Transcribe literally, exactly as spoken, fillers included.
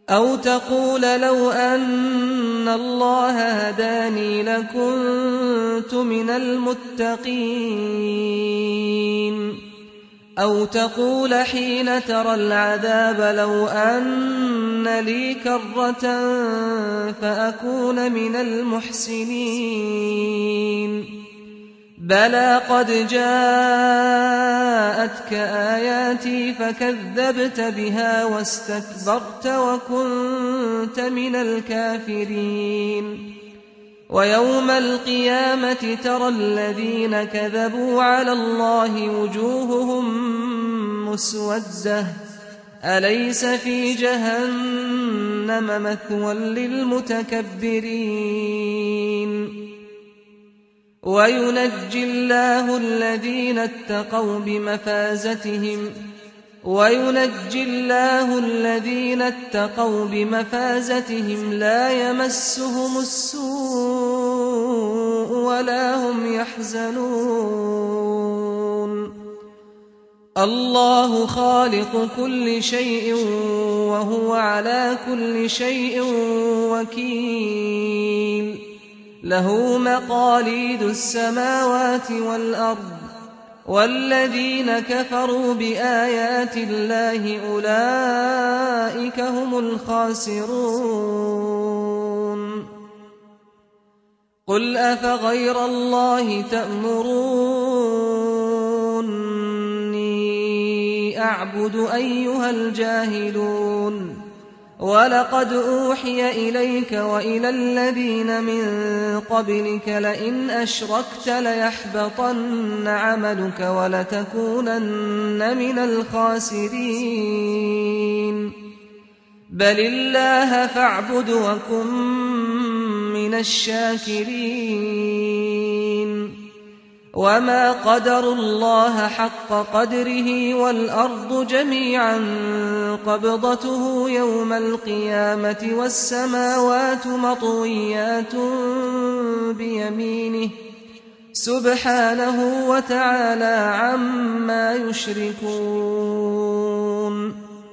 أو تقول لو أن الله هداني لكنت من المتقين. أو تقول حين ترى العذاب لو أن لي كرة فأكون من المحسنين. بلى قد جاءتك آياتي فكذبت بها واستكبرت وكنت من الكافرين. ويوم القيامة ترى الذين كذبوا على الله وجوههم مسودة أليس في جهنم مثوى للمتكبرين. وينجي الله الذين اتقوا بمفازتهم وينجي الله الذين اتقوا بمفازتهم لا يمسهم السوء ولا هم يحزنون. الله خالق كل شيء وهو على كل شيء وكيل. له مقاليد السماوات والأرض والذين كفروا بآيات الله أولئك هم الخاسرون. قل أفغير الله تأمروني أعبد أيها الجاهلون. ولقد أوحي إليك وإلى الذين من قبلك لئن أشركت ليحبطن عملك ولتكونن من الخاسرين. بل الله فاعبد وكن من الشاكرين. وما قدروا الله حق قدره والأرض جميعا قبضته يوم القيامة والسماوات مطويات بيمينه سبحانه وتعالى عما يشركون.